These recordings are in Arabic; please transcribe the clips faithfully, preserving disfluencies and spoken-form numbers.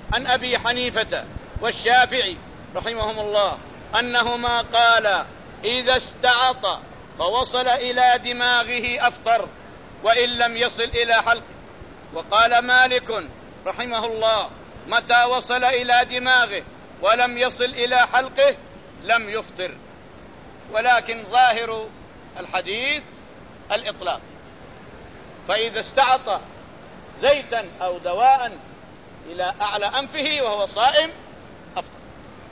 عن أبي حنيفة والشافعي رحمهم الله أنهما قالا إذا استعط فوصل إلى دماغه أفطر وإن لم يصل إلى حلقه. وقال مالك رحمه الله متى وصل إلى دماغه ولم يصل إلى حلقه لم يفطر. ولكن ظاهر الحديث الإطلاق، فإذا استعط زيتا أو دواء إلى أعلى أنفه وهو صائم أفطر.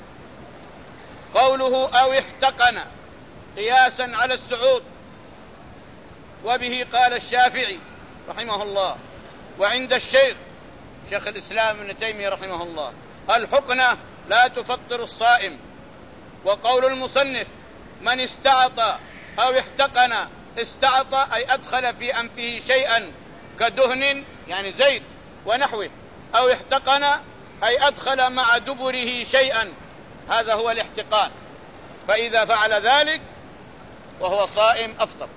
قوله أو احتقن قياسا على السعود، وبه قال الشافعي رحمه الله وعند الشيخ شيخ الإسلام ابن تيمية رحمه الله الحقنة لا تفطر الصائم. وقول المصنف من استعط أو احتقن، استعط أي أدخل في أنفه شيئا كدهن يعني زيت ونحوه، أو احتقن أي أدخل مع دبره شيئا، هذا هو الاحتقان. فإذا فعل ذلك وهو صائم أفطر.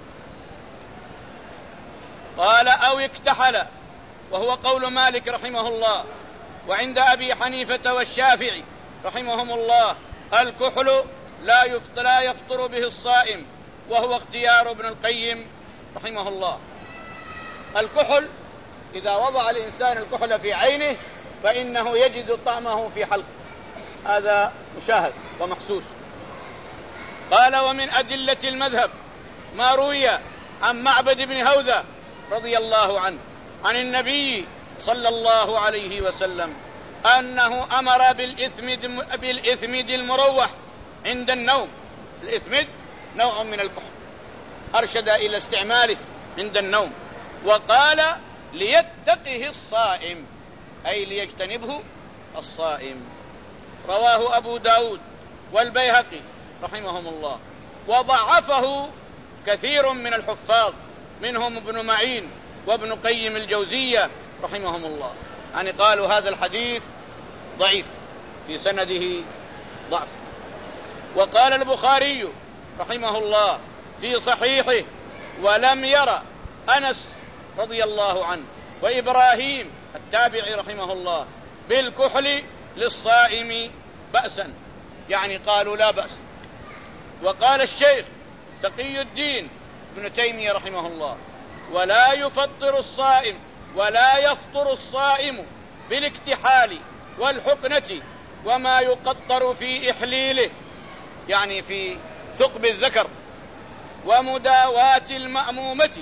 قال أو اكتحل، وهو قول مالك رحمه الله وعند أبي حنيفة والشافعي رحمهم الله الكحل لا يفطر, لا يفطر به الصائم، وهو اختيار ابن القيم رحمه الله. الكحل إذا وضع الإنسان الكحل في عينه فإنه يجد طعمه في حلقه، هذا مشاهد ومحسوس. قال ومن أدلة المذهب ما روي عن معبد بن هوذة رضي الله عنه عن النبي صلى الله عليه وسلم أنه أمر بالإثمد, بالإثمد المروح عند النوم. الإثمد نوع من الكحل، أرشد إلى استعماله عند النوم، وقال ليتقه الصائم أي ليجتنبه الصائم. رواه أبو داود والبيهقي رحمهم الله، وضعفه كثير من الحفاظ منهم ابن معين وابن قيم الجوزية رحمهم الله، يعني قالوا هذا الحديث ضعيف في سنده ضعف. وقال البخاري رحمه الله في صحيحه ولم يرى أنس رضي الله عنه وإبراهيم التابعي رحمه الله بالكحل للصائم بأسا، يعني قالوا لا بأس. وقال الشيخ تقي الدين ابن تيمية رحمه الله ولا يفطر الصائم ولا يفطر الصائم بالاكتحال والحقنة وما يقطر في إحليله، يعني في ثقب الذكر، ومداواة المأمومة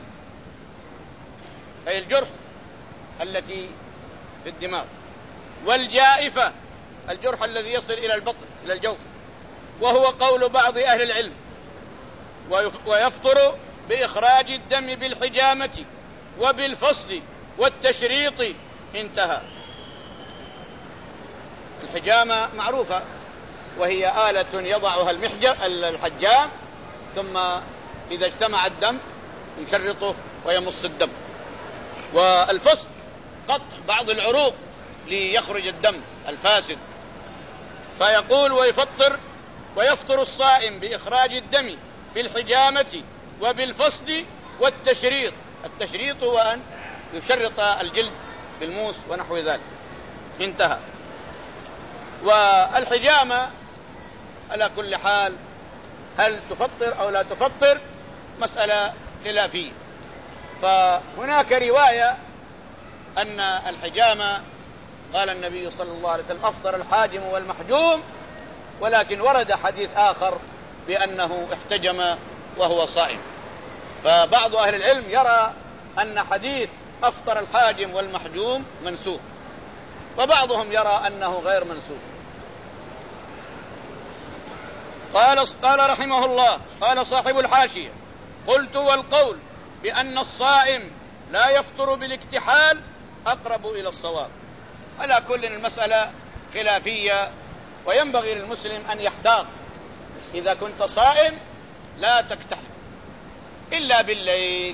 أي الجرح التي في الدماغ، والجائفة الجرح الذي يصل إلى البطن إلى الجوف، وهو قول بعض أهل العلم. ويفطر بإخراج الدم بالحجامة وبالفصل والتشريط. انتهى. الحجامة معروفة، وهي آلة يضعها الحجام ثم إذا اجتمع الدم يشرطه ويمص الدم. والفصل قطع بعض العروق ليخرج الدم الفاسد. فيقول ويفطر ويفطر الصائم بإخراج الدم بالحجامة وبالفصل والتشريط. التشريط هو أن يشرط الجلد بالموس ونحو ذلك. انتهى. والحجامة على كل حال هل تفطر أو لا تفطر مسألة خلافية. فهناك رواية أن الحجامة قال النبي صلى الله عليه وسلم أفطر الحاجم والمحجوم، ولكن ورد حديث آخر بأنه احتجم وهو صائم. فبعض أهل العلم يرى أن حديث أفطر الحاجم والمحجوم منسوخ، وبعضهم يرى أنه غير منسوخ. قال قال رحمه الله قال صاحب الحاشية قلت والقول بأن الصائم لا يفطر بالاكتحال أقرب إلى الصواب. على كل المسألة خلافية، وينبغي للمسلم أن يحتاط. إذا كنت صائم لا تكتحل إلا بالليل.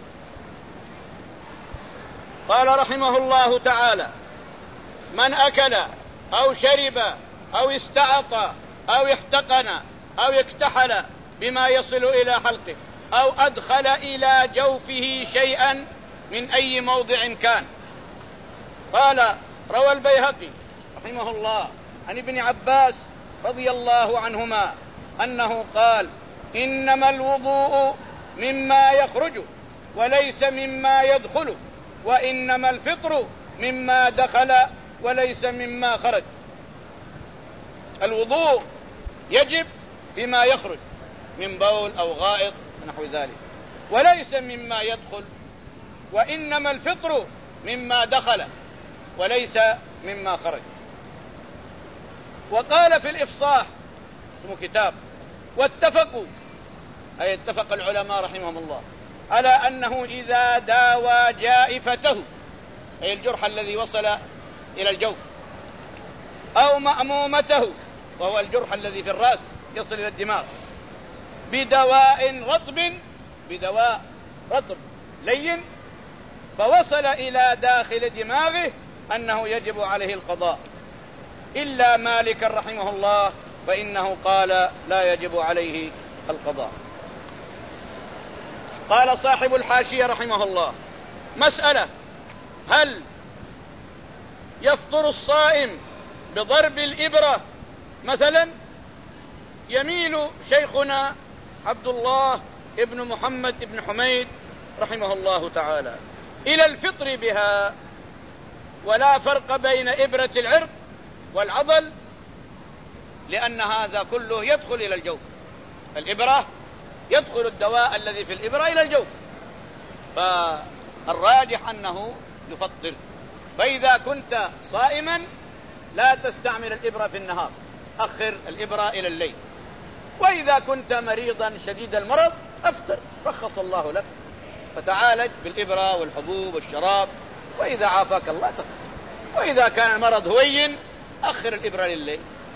قال رحمه الله تعالى من أكل أو شرب أو استعط أو احتقن أو اكتحل بما يصل إلى حلقه أو أدخل إلى جوفه شيئا من أي موضع كان. قال روى البيهقي رحمه الله عن ابن عباس رضي الله عنهما أنه قال: إنما الوضوء مما يخرج وليس مما يدخل، وإنما الفطر مما دخل وليس مما خرج. الوضوء يجب بما يخرج من بول أو غائط ونحو ذلك، وليس مما يدخل، وإنما الفطر مما دخل وليس مما خرج. وقال في الإفصاح، اسمه كتاب، واتفقوا، أي اتفق العلماء رحمهم الله على أنه إذا داوى جائفته، أي الجرح الذي وصل إلى الجوف، أو مأمومته، وهو الجرح الذي في الرأس يصل إلى الدماغ، بدواء رطب، بدواء رطب لين، فوصل إلى داخل دماغه، أنه يجب عليه القضاء، إلا مالك رحمه الله فإنه قال لا يجب عليه القضاء. قال صاحب الحاشية رحمه الله: مسألة: هل يفطر الصائم بضرب الإبرة مثلا؟ يميل شيخنا عبد الله ابن محمد ابن حميد رحمه الله تعالى إلى الفطر بها، ولا فرق بين إبرة العرق والعضل، لأن هذا كله يدخل إلى الجوف. الإبرة يدخل الدواء الذي في الإبرة إلى الجوف، فالراجح أنه يفطر. فإذا كنت صائما لا تستعمل الإبرة في النهار، أخر الإبرة إلى الليل. وإذا كنت مريضا شديد المرض أفطر، رخص الله لك، فتعالج بالإبرة والحبوب والشراب، وإذا عافاك الله تقضي. وإذا كان المرض هوين أخر الإبرة لليل.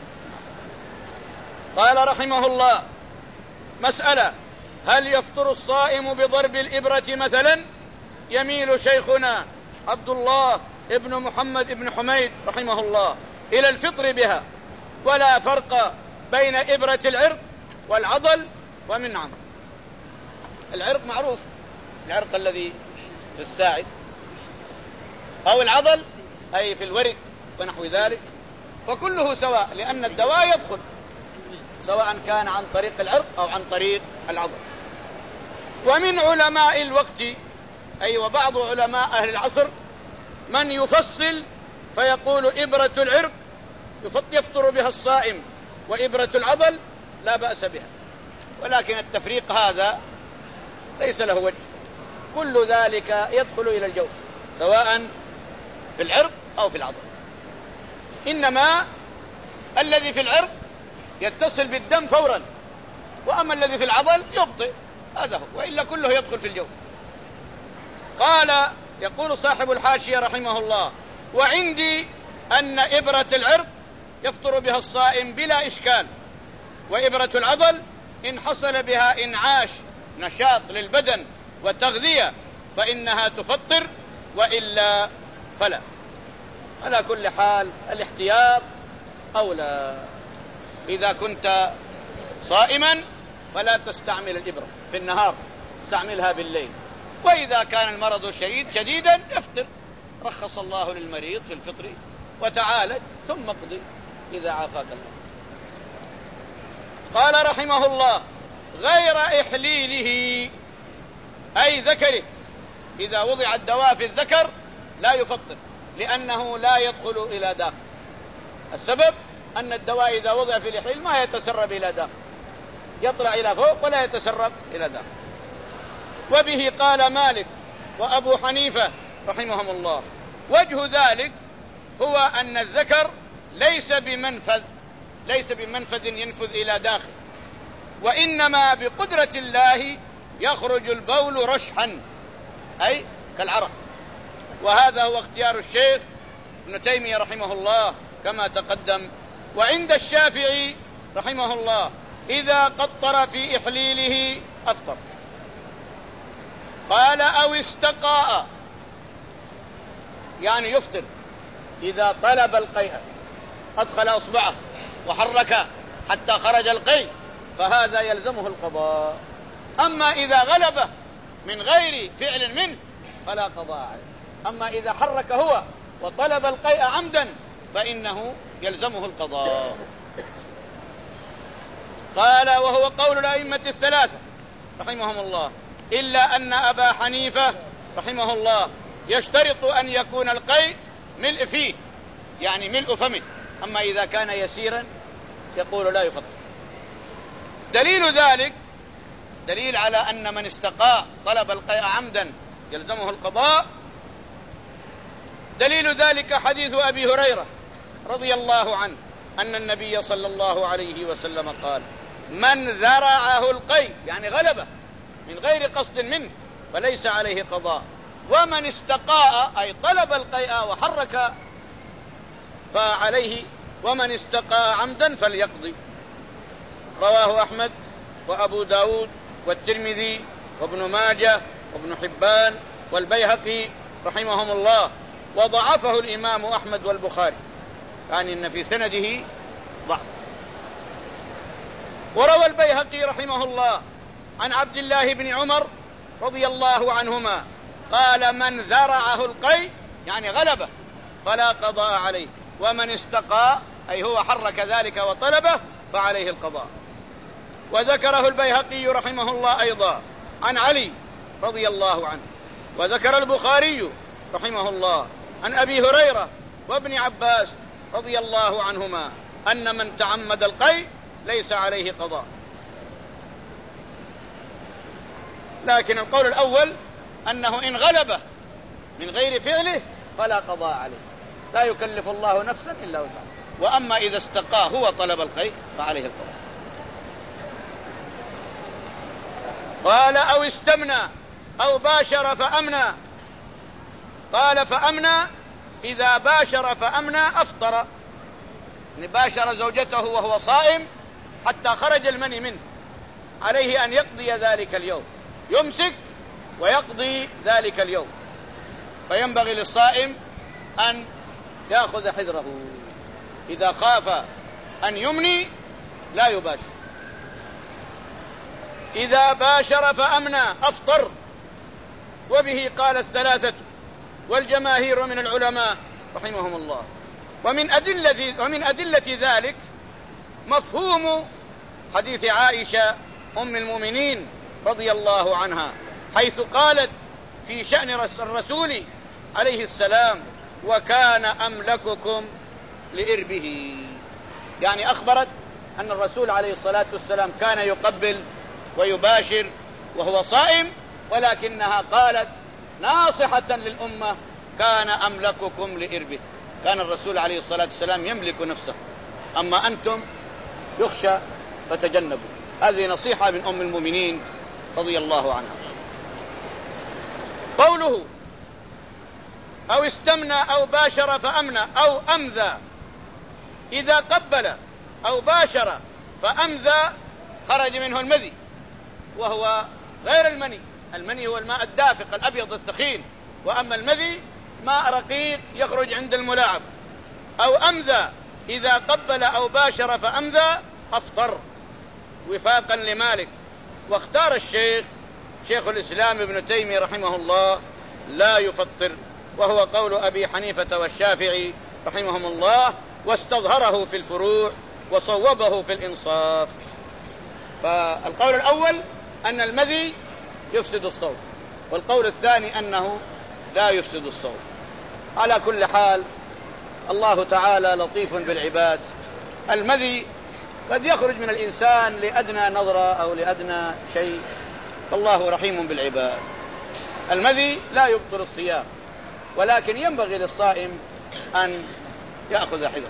قال رحمه الله: مسألة: هل يفطر الصائم بضرب الإبرة مثلا؟ يميل شيخنا عبد الله ابن محمد ابن حميد رحمه الله إلى الفطر بها، ولا فرق بين إبرة العرق والعضل ومن عمر. العرق معروف، العرق الذي في الساعد، أو العضل أي في الورك ونحو ذلك، فكله سواء، لأن الدواء يدخل سواء كان عن طريق العرق أو عن طريق العضل. ومن علماء الوقت، أي وبعض علماء أهل العصر، من يفصل فيقول إبرة العرق يفطر بها الصائم، وإبرة العضل لا بأس بها، ولكن التفريق هذا ليس له وجه، كل ذلك يدخل إلى الجوف سواء في العرق أو في العضل. إنما الذي في العرق يتصل بالدم فورا، وأما الذي في العضل يبطئ، هذا هو، وإلا كله يدخل في الجوف. قال يقول صاحب الحاشية رحمه الله: وعندي أن إبرة العرق يفطر بها الصائم بلا إشكال، وإبرة العضل إن حصل بها إنعاش نشاط للبدن وتغذية فإنها تفطر، وإلا فلا. على كل حال الاحتياط أولى. إذا كنت صائما فلا تستعمل الإبرة في النهار، استعملها بالليل. وإذا كان المرض شديد شديدا يفطر، رخص الله للمريض في الفطر، وتعالج ثم اقضي إذا عافاك الله. قال رحمه الله: غير إحليله، أي ذكره، إذا وضع الدواء في الذكر لا يفطر، لأنه لا يدخل إلى داخل. السبب أن الدواء إذا وضع في الإحليل ما يتسرب إلى داخل، يطلع إلى فوق ولا يتسرب إلى داخل. وبه قال مالك وأبو حنيفة رحمهم الله. وجه ذلك هو أن الذكر ليس بمنفذ، ليس بمنفذ ينفذ إلى داخل، وإنما بقدرة الله يخرج البول رشحا، أي كالعرق. وهذا هو اختيار الشيخ ابن تيمية رحمه الله كما تقدم. وعند الشافعي رحمه الله إذا قطر في إحليله أفطر. قال: أو استقاء، يعني يفطر إذا طلب القيء، أدخل أصبعه وحرك حتى خرج القيء، فهذا يلزمه القضاء. أما إذا غلبه من غير فعل منه فلا قضاء عليه. أما إذا حرك هو وطلب القيء عمدا فإنه يلزمه القضاء. قال وهو قول الأئمة الثلاثة رحمهم الله، إلا أن أبا حنيفة رحمه الله يشترط أن يكون القيء ملء فيه، يعني ملء فمه، أما إذا كان يسيرا يقول لا يفطر. دليل ذلك، دليل على أن من استقاء طلب القيء عمدا يلزمه القضاء، دليل ذلك حديث أبي هريرة رضي الله عنه أن النبي صلى الله عليه وسلم قال: من ذرعه القيء، يعني غلبه من غير قصد منه، فليس عليه قضاء، ومن استقاء أي طلب القيء وحرك فعليه، ومن استقاء عمدا فليقضي. رواه أحمد وأبو داود والترمذي وابن ماجه وابن حبان والبيهقي رحمهم الله، وضعفه الإمام أحمد والبخاري، يعني أن في سنده ضعف. وروى البيهقي رحمه الله عن عبد الله بن عمر رضي الله عنهما قال: من ذرعه القيء، يعني غلبه، فلا قضاء عليه، ومن استقاء أي هو حرك ذلك وطلبه فعليه القضاء. وذكره البيهقي رحمه الله أيضا عن علي رضي الله عنه. وذكر البخاري رحمه الله عن أبي هريرة وابن عباس رضي الله عنهما أن من تعمد القيء ليس عليه قضاء. لكن القول الأول أنه إن غلبه من غير فعله فلا قضاء عليه، لا يكلف الله نفسا إلا وسعها. وأما إذا استقاه هو طلب القيء فعليه القضاء. قال: أو استمنى أو باشر فأمنى. قال: فأمنى إذا باشر فأمنى أفطر، يعني باشر زوجته وهو صائم حتى خرج المني منه، عليه أن يقضي ذلك اليوم، يمسك ويقضي ذلك اليوم. فينبغي للصائم أن يأخذ حذره، إذا خاف أن يمني لا يباشر. إذا باشر فأمنى أفطر، وبه قال الثلاثة والجماهير من العلماء رحمهم الله. ومن أدلة, ومن أدلة ذلك مفهوم حديث عائشة أم المؤمنين رضي الله عنها، حيث قالت في شأن الرسول عليه السلام: وكان أملككم لإربه، يعني أخبرت أن الرسول عليه الصلاة والسلام كان يقبل ويباشر وهو صائم، ولكنها قالت ناصحة للأمة: كان أملككم لإربه، كان الرسول عليه الصلاة والسلام يملك نفسه، أما أنتم يخشى فتجنبوا. هذه نصيحة من أم المؤمنين رضي الله عنها. قوله: أو استمنى أو باشر فأمنى أو أمذى، إذا قبل أو باشر فأمذى خرج منه المذي، وهو غير المني. المني هو الماء الدافق الأبيض الثخين، وأما المذي ماء رقيق يخرج عند الملاعب. أو أمذى إذا قبل أو باشر فأمذى أفطر، وفاقا لمالك. واختار الشيخ شيخ الإسلام ابن تيمية رحمه الله لا يفطر، وهو قول أبي حنيفة والشافعي رحمهم الله، واستظهره في الفروع وصوبه في الإنصاف. فالقول الأول أن المذي يفسد الصوم، والقول الثاني أنه لا يفسد الصوم. على كل حال الله تعالى لطيف بالعباد. المذي قد يخرج من الإنسان لأدنى نظرة أو لأدنى شيء، فالله رحيم بالعباد. المذي لا يبطل الصيام، ولكن ينبغي للصائم أن يأخذ حذره.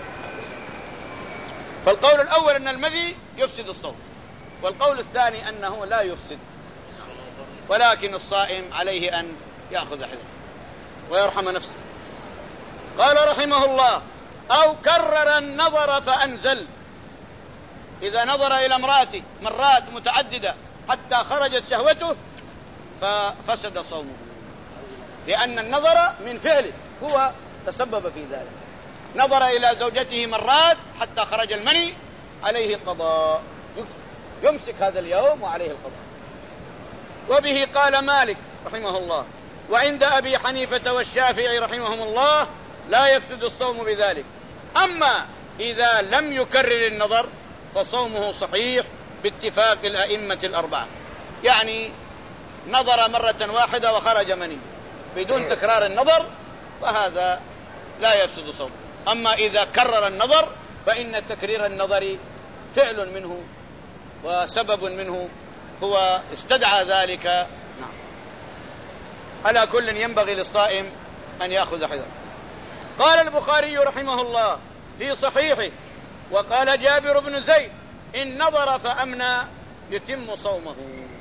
فالقول الأول أن المذي يفسد الصوم، والقول الثاني أنه لا يفسد، ولكن الصائم عليه أن يأخذ حذره ويرحم نفسه. قال رحمه الله: أو كرر النظر فأنزل، إذا نظر إلى امرأته مرات متعددة حتى خرجت شهوته ففسد صومه، لأن النظر من فعله، هو تسبب في ذلك. نظر إلى زوجته مرات حتى خرج المني، عليه القضاء، يمسك هذا اليوم وعليه القضاء. وبه قال مالك رحمه الله، وعند أبي حنيفة والشافعي رحمهم الله لا يفسد الصوم بذلك. أما إذا لم يكرر النظر فصومه صحيح باتفاق الأئمة الأربعة، يعني نظر مرة واحدة وخرج مني بدون تكرار النظر فهذا لا يفسد صومه. أما إذا كرر النظر فإن تكرير النظر فعل منه وسبب منه هو استدعى ذلك. نعم. على كل ينبغي للصائم أن يأخذ حذره. قال البخاري رحمه الله في صحيحه: وقال جابر بن زيد: إن نظر فأمنى يتم صومه.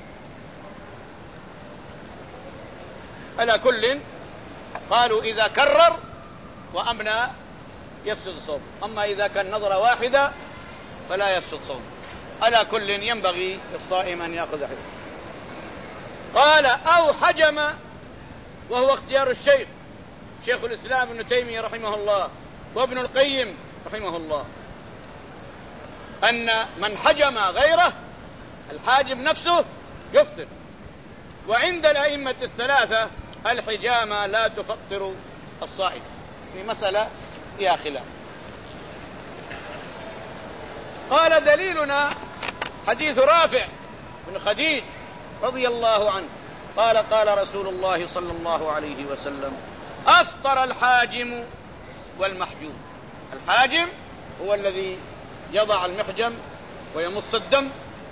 على كل قالوا إذا كرر وأمنى يفسد صومه، أما إذا كان نظرة واحدة فلا يفسد صومه. على كل ينبغي للصائم أن يأخذ حذره. قال: أو حجم، وهو اختيار الشيخ شيخ الإسلام ابن تيمية رحمه الله وابن القيم رحمه الله، أن من حجم غيره الحاجم نفسه يفطر. وعند الأئمة الثلاثة الحجامة لا تفطر الصائم، في مسألة فيها خلاف. قال: دليلنا حديث رافع بن خديج رضي الله عنه قال: قال رسول الله صلى الله عليه وسلم: أفطر الحاجم والمحجوم. الحاجم هو الذي يضع المحجم ويمص الدم،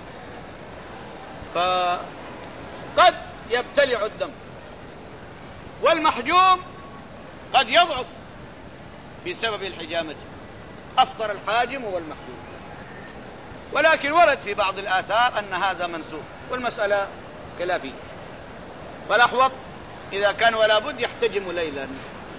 فقد يبتلع الدم، والمحجوم قد يضعف بسبب الحجامة. أفطر الحاجم والمحجوم. ولكن ورد في بعض الآثار أن هذا منسوخ، والمسألة خلافية، فالأحوط إذا كان ولا بد يحتجم ليلا.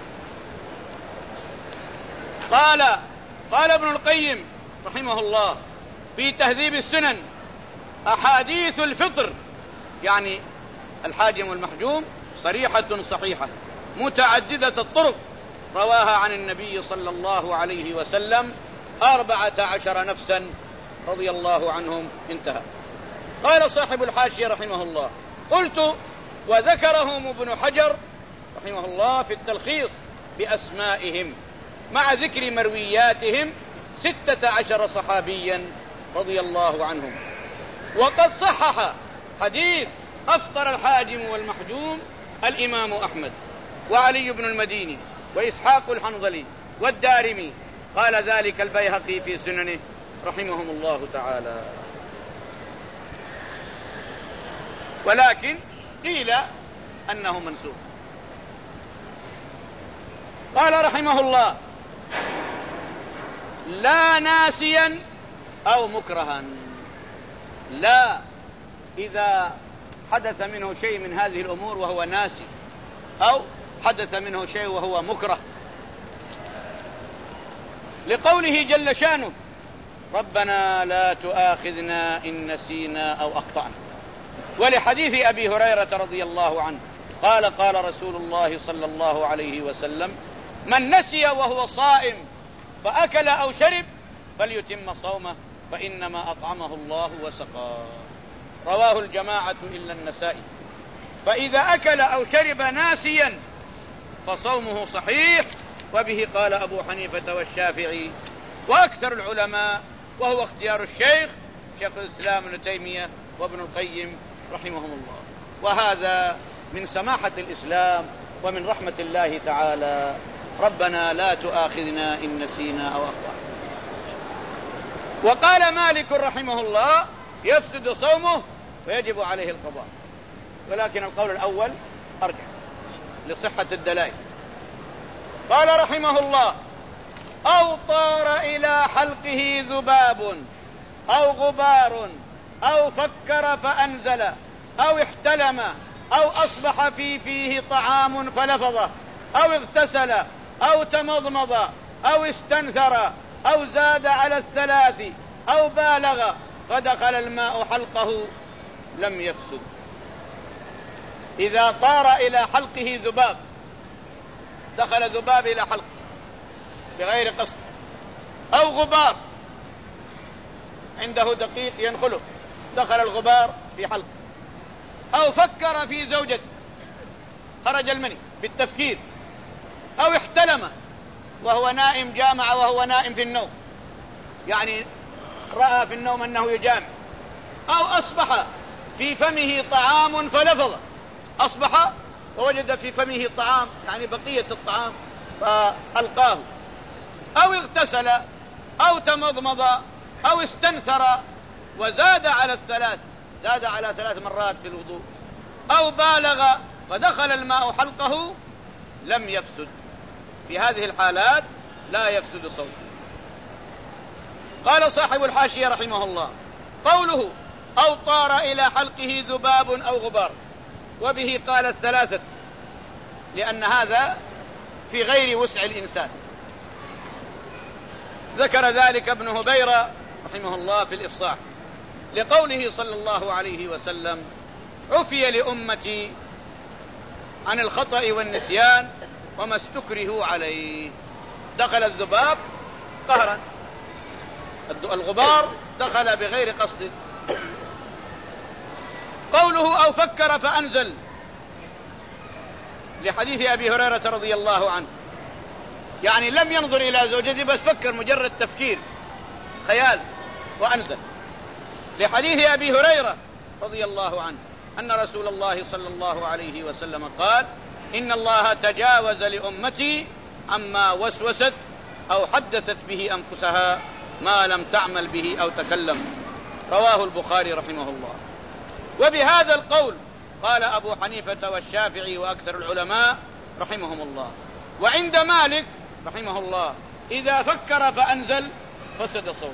قال قال ابن القيم رحمه الله في تهذيب السنن: أحاديث الفطر، يعني الحاجم والمحجوم، صريحة صحيحة متعددة الطرق، رواها عن النبي صلى الله عليه وسلم أربعة عشر نفسا رضي الله عنهم. انتهى. قال صاحب الحاشية رحمه الله: قلت: وذكرهم ابن حجر رحمه الله في التلخيص بأسمائهم مع ذكر مروياتهم ستة عشر صحابيا رضي الله عنهم. وقد صحح حديث أفطر الحاجم والمحجوم الإمام أحمد وعلي بن المديني وإسحاق الحنظلي والدارمي. قال ذلك البيهقي في سننه رحمهم الله تعالى. ولكن قيل أنه منسوخ. قال رحمه الله: لا ناسيا أو مكرها. لا إذا حدث منه شيء من هذه الأمور وهو ناسي، أو حدث منه شيء وهو مكره، لقوله جل شانه: ربنا لا تؤاخذنا إن نسينا أو أخطأنا. ولحديث أبي هريرة رضي الله عنه قال: قال رسول الله صلى الله عليه وسلم: من نسي وهو صائم فأكل أو شرب فليتم صومه فإنما أطعمه الله وسقاه. رواه الجماعة إلا النسائي. فإذا أكل أو شرب ناسيا فصومه صحيح، وبه قال أبو حنيفة والشافعي وأكثر العلماء، وهو اختيار الشيخ شيخ الإسلام ابن تيمية وابن القيم رحمهم الله. وهذا من سماحة الإسلام ومن رحمة الله تعالى. ربنا لا تؤاخذنا إن نسينا أو أخطأنا. وقال مالك رحمه الله: يفسد صومه ويجب عليه القضاء، ولكن القول الأول أرجح لصحة الدلائل. قال رحمه الله: أو طار إلى حلقه ذباب أو غبار أو فكر فأنزل أو احتلم أو أصبح في فيه طعام فلفظه أو اغتسل أو تمضمض أو استنثر أو زاد على الثلاث أو بالغ فدخل الماء حلقه لم يفسد. إذا طار إلى حلقه ذباب، دخل ذباب إلى حلقه بغير قصد، أو غبار عنده دقيق ينخله دخل الغبار في حلقه، أو فكر في زوجته خرج المني بالتفكير، أو احتلم وهو نائم جامع وهو نائم في النوم، يعني رأى في النوم أنه يجامع، أو أصبح في فمه طعام فلفظ، أصبح ووجد في فمه طعام يعني بقية الطعام فألقاه، أو اغتسل أو تمضمض أو استنثر وزاد على الثلاث، زاد على ثلاث مرات في الوضوء، أو بالغ فدخل الماء حلقه لم يفسد. في هذه الحالات لا يفسد صوته. قال صاحب الحاشية رحمه الله: قوله أو طار إلى حلقه ذباب أو غبار، وبه قال الثلاثة، لأن هذا في غير وسع الإنسان. ذكر ذلك ابن هبيرة رحمه الله في الإفصاح لقوله صلى الله عليه وسلم: عفي لأمتي عن الخطأ والنسيان وما استكرهوا عليه. دخل الذباب قهرا، الغبار دخل بغير قصد. قوله أو فكر فأنزل، لحديث أبي هريرة رضي الله عنه، يعني لم ينظر إلى زوجته بس فكر، مجرد تفكير خيال وأنزل. لحديث أبي هريرة رضي الله عنه أن رسول الله صلى الله عليه وسلم قال: إن الله تجاوز لأمتي عما وسوست أو حدثت به أنفسها ما لم تعمل به أو تكلم. رواه البخاري رحمه الله. وبهذا القول قال أبو حنيفة والشافعي وأكثر العلماء رحمهم الله. وعند مالك رحمه الله إذا فكر فأنزل فسد صوته،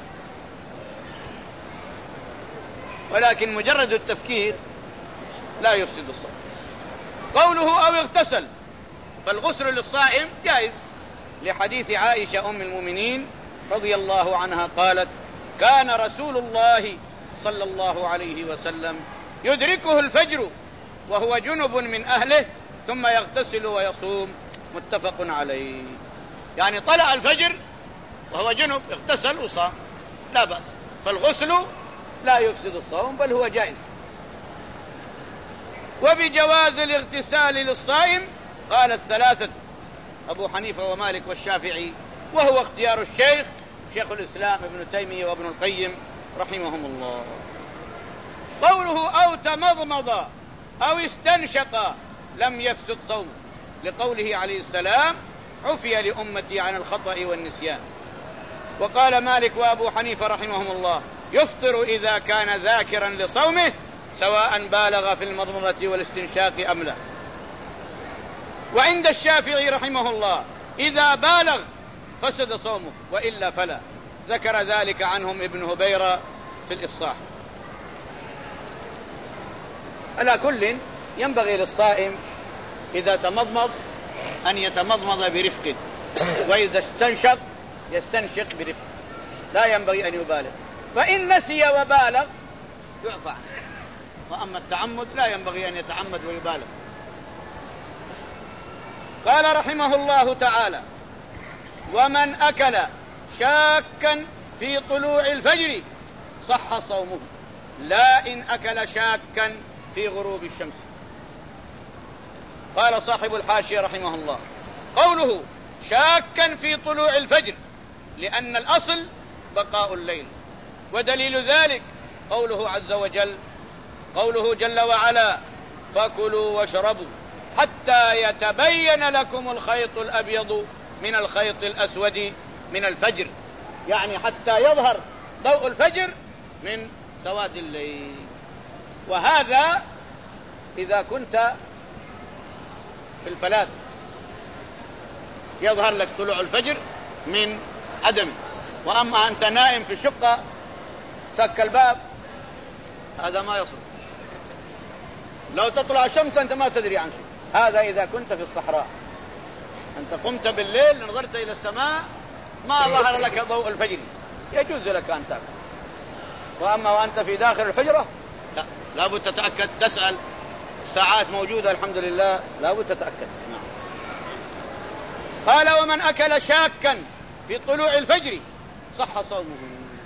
ولكن مجرد التفكير لا يفسد الصوت. قوله أو اغتسل، فالغسل للصائم جائز، لحديث عائشة أم المؤمنين رضي الله عنها قالت: كان رسول الله صلى الله عليه وسلم يدركه الفجر وهو جنب من أهله ثم يغتسل ويصوم. متفق عليه. يعني طلع الفجر وهو جنب، اغتسل وصام، لا بأس. فالغسل لا يفسد الصوم بل هو جائز. وبجواز الاغتسال للصائم قال الثلاثة، أبو حنيفة ومالك والشافعي، وهو اختيار الشيخ شيخ الإسلام ابن تيمية وابن القيم رحمهم الله. قوله أو تمضمض أو استنشق لم يفسد صومه، لقوله عليه السلام: عفي لأمتي عن الخطأ والنسيان. وقال مالك وأبو حنيفة رحمهم الله: يفطر إذا كان ذاكرا لصومه سواء بالغ في المضمضة والاستنشاق أم لا. وعند الشافعي رحمه الله إذا بالغ فسد صومه وإلا فلا، ذكر ذلك عنهم ابن هبيرة في الإفصاح. على كل ينبغي للصائم إذا تمضمض أن يتمضمض برفق، وإذا استنشق يستنشق برفق، لا ينبغي أن يبالغ. فإن نسي وبالغ يعفى عنه، وأما التعمد لا ينبغي أن يتعمد ويبالغ. قال رحمه الله تعالى: ومن أكل شاكا في طلوع الفجر صح صومه، لا إن أكل شاكا في غروب الشمس. قال صاحب الحاشية رحمه الله: قوله شاكا في طلوع الفجر لأن الأصل بقاء الليل، ودليل ذلك قوله عز وجل، قوله جل وعلا: فكلوا واشربوا حتى يتبين لكم الخيط الأبيض من الخيط الأسود من الفجر، يعني حتى يظهر ضوء الفجر من سواد الليل. وهذا إذا كنت في الفلاة يظهر لك طلوع الفجر من عدم، وأما أنت نائم في الشقة سك الباب هذا ما يصل، لو تطلع الشمس أنت ما تدري عن شيء. هذا إذا كنت في الصحراء، أنت قمت بالليل نظرت إلى السماء ما ظهر لك ضوء الفجر يجوز لك أن تأكل. وأما وأنت في داخل الحجرة لا، لابد تتأكد، تسأل، ساعات موجودة الحمد لله، لابد تتأكد. قال: ومن أكل شاكا في طلوع الفجر صح صومه.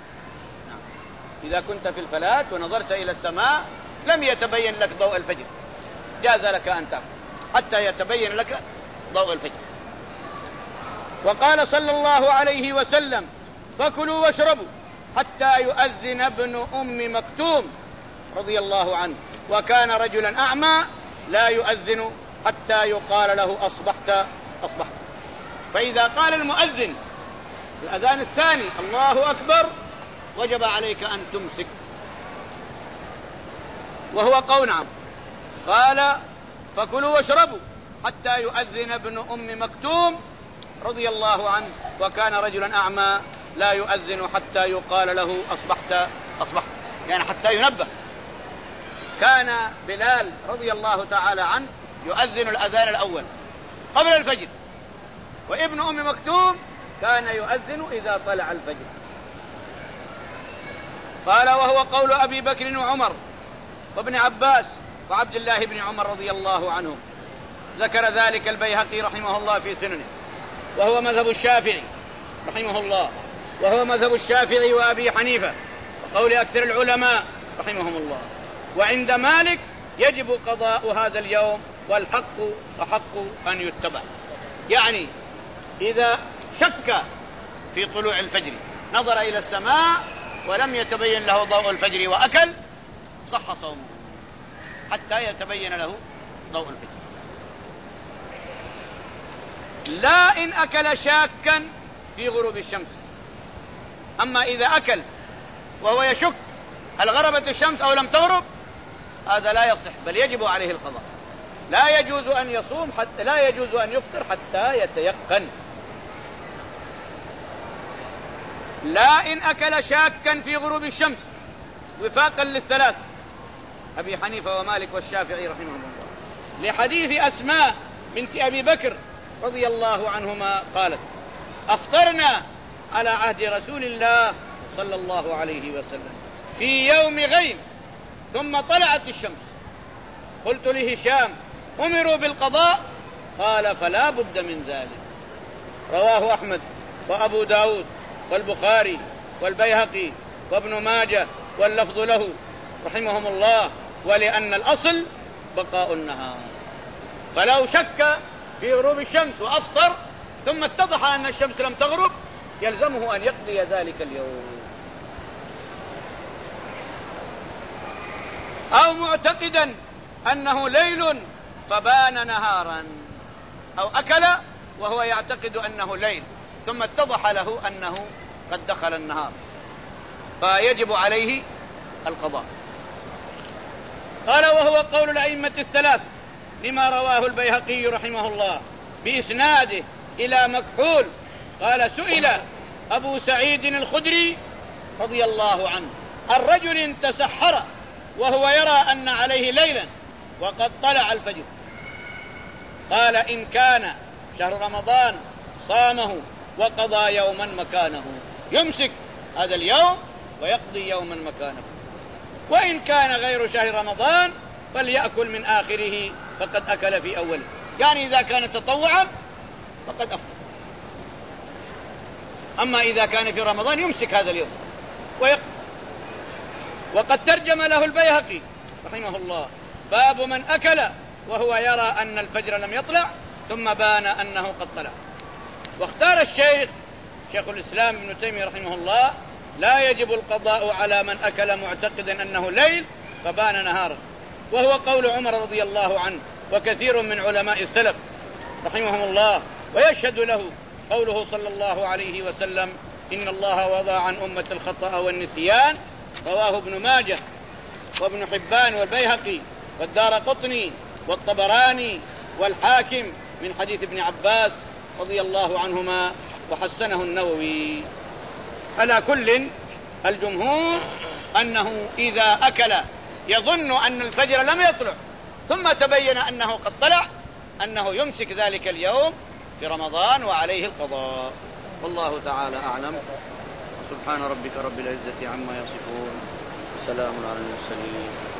إذا كنت في الفلاة ونظرت إلى السماء لم يتبين لك ضوء الفجر جاز لك أن تأكل حتى يتبين لك ضوء الفجر. وقال صلى الله عليه وسلم: فكلوا واشربوا حتى يؤذن ابن أم مكتوم رضي الله عنه، وكان رجلا أعمى لا يؤذن حتى يقال له: أصبحت أصبحت. فإذا قال المؤذن الأذان الثاني: الله أكبر، وجب عليك أن تمسك. وهو قول نعم. قال: فكلوا واشربوا حتى يؤذن ابن أم مكتوم رضي الله عنه، وكان رجلا أعمى لا يؤذن حتى يقال له: أصبحت أصبحت، يعني حتى ينبه. كان بلال رضي الله تعالى عنه يؤذن الأذان الأول قبل الفجر، وابن أم مكتوم كان يؤذن إذا طلع الفجر. قال: وهو قول أبي بكر وعمر وابن عباس وعبد الله بن عمر رضي الله عنهم. ذكر ذلك البيهقي رحمه الله في سننه، وهو مذهب الشافعي رحمه الله، وهو مذهب الشافعي وأبي حنيفة وقول أكثر العلماء رحمهم الله. وعند مالك يجب قضاء هذا اليوم، والحق أحق أن يتبع. يعني إذا شك في طلوع الفجر، نظر إلى السماء ولم يتبين له ضوء الفجر وأكل، صح صومه حتى يتبين له ضوء الفجر. لا إن أكل شاكا في غروب الشمس. أما إذا أكل وهو يشك هل غربت الشمس أو لم تغرب، هذا لا يصح، بل يجب عليه القضاء. لا يجوز أن يصوم حتى لا يجوز أن يفطر حتى يتيقن. لا إن أكل شاكا في غروب الشمس، وفاقا للثلاث أبي حنيفة ومالك والشافعي رحمهم الله، لحديث أسماء بنت أبي بكر رضي الله عنهما قالت: أفطرنا على عهد رسول الله صلى الله عليه وسلم في يوم غيم ثم طلعت الشمس. قلت لهشام: أمروا بالقضاء؟ قال: فلا بد من ذلك. رواه أحمد وأبو داود والبخاري والبيهقي وابن ماجه، واللفظ له رحمهم الله. ولأن الأصل بقاء النهار، فلو شك في غروب الشمس وأفطر ثم اتضح أن الشمس لم تغرب، يلزمه أن يقضي ذلك اليوم. أو معتقدا أنه ليل فبان نهارا، أو أكل وهو يعتقد أنه ليل ثم اتضح له أنه قد دخل النهار، فيجب عليه القضاء. قال: وهو قول الأئمة الثلاث لما رواه البيهقي رحمه الله بإسناده إلى مكحول قال: سئل أبو سعيد الخدري رضي الله عنه عن رجل تسحر وهو يرى أن عليه ليلا وقد طلع الفجر، قال: إن كان شهر رمضان صامه وقضى يوما مكانه، يمسك هذا اليوم ويقضي يوما مكانه. وإن كان غير شهر رمضان فليأكل من آخره فقد أكل في أوله. يعني إذا كان تطوعا فقد أفطر، أما إذا كان في رمضان يمسك هذا اليوم ويقضي. وقد ترجم له البيهقي رحمه الله: باب من أكل وهو يرى أن الفجر لم يطلع ثم بان أنه قد طلع. واختار الشيخ شيخ الإسلام ابن تيمية رحمه الله: لا يجب القضاء على من أكل معتقدا أنه ليل فبان نهارا، وهو قول عمر رضي الله عنه وكثير من علماء السلف رحمهم الله. ويشهد له قوله صلى الله عليه وسلم: إن الله وضع عن أمة الخطأ والنسيان. رواه ابن ماجه وابن حبان والبيهقي والدارقطني والطبراني والحاكم من حديث ابن عباس رضي الله عنهما، وحسنه النووي. على كل الجمهور أنه إذا أكل يظن أن الفجر لم يطلع ثم تبين أنه قد طلع، أنه يمسك ذلك اليوم في رمضان وعليه القضاء. والله تعالى أعلم. سبحان ربك رب العزة عما يصفون، سلام على المرسلين.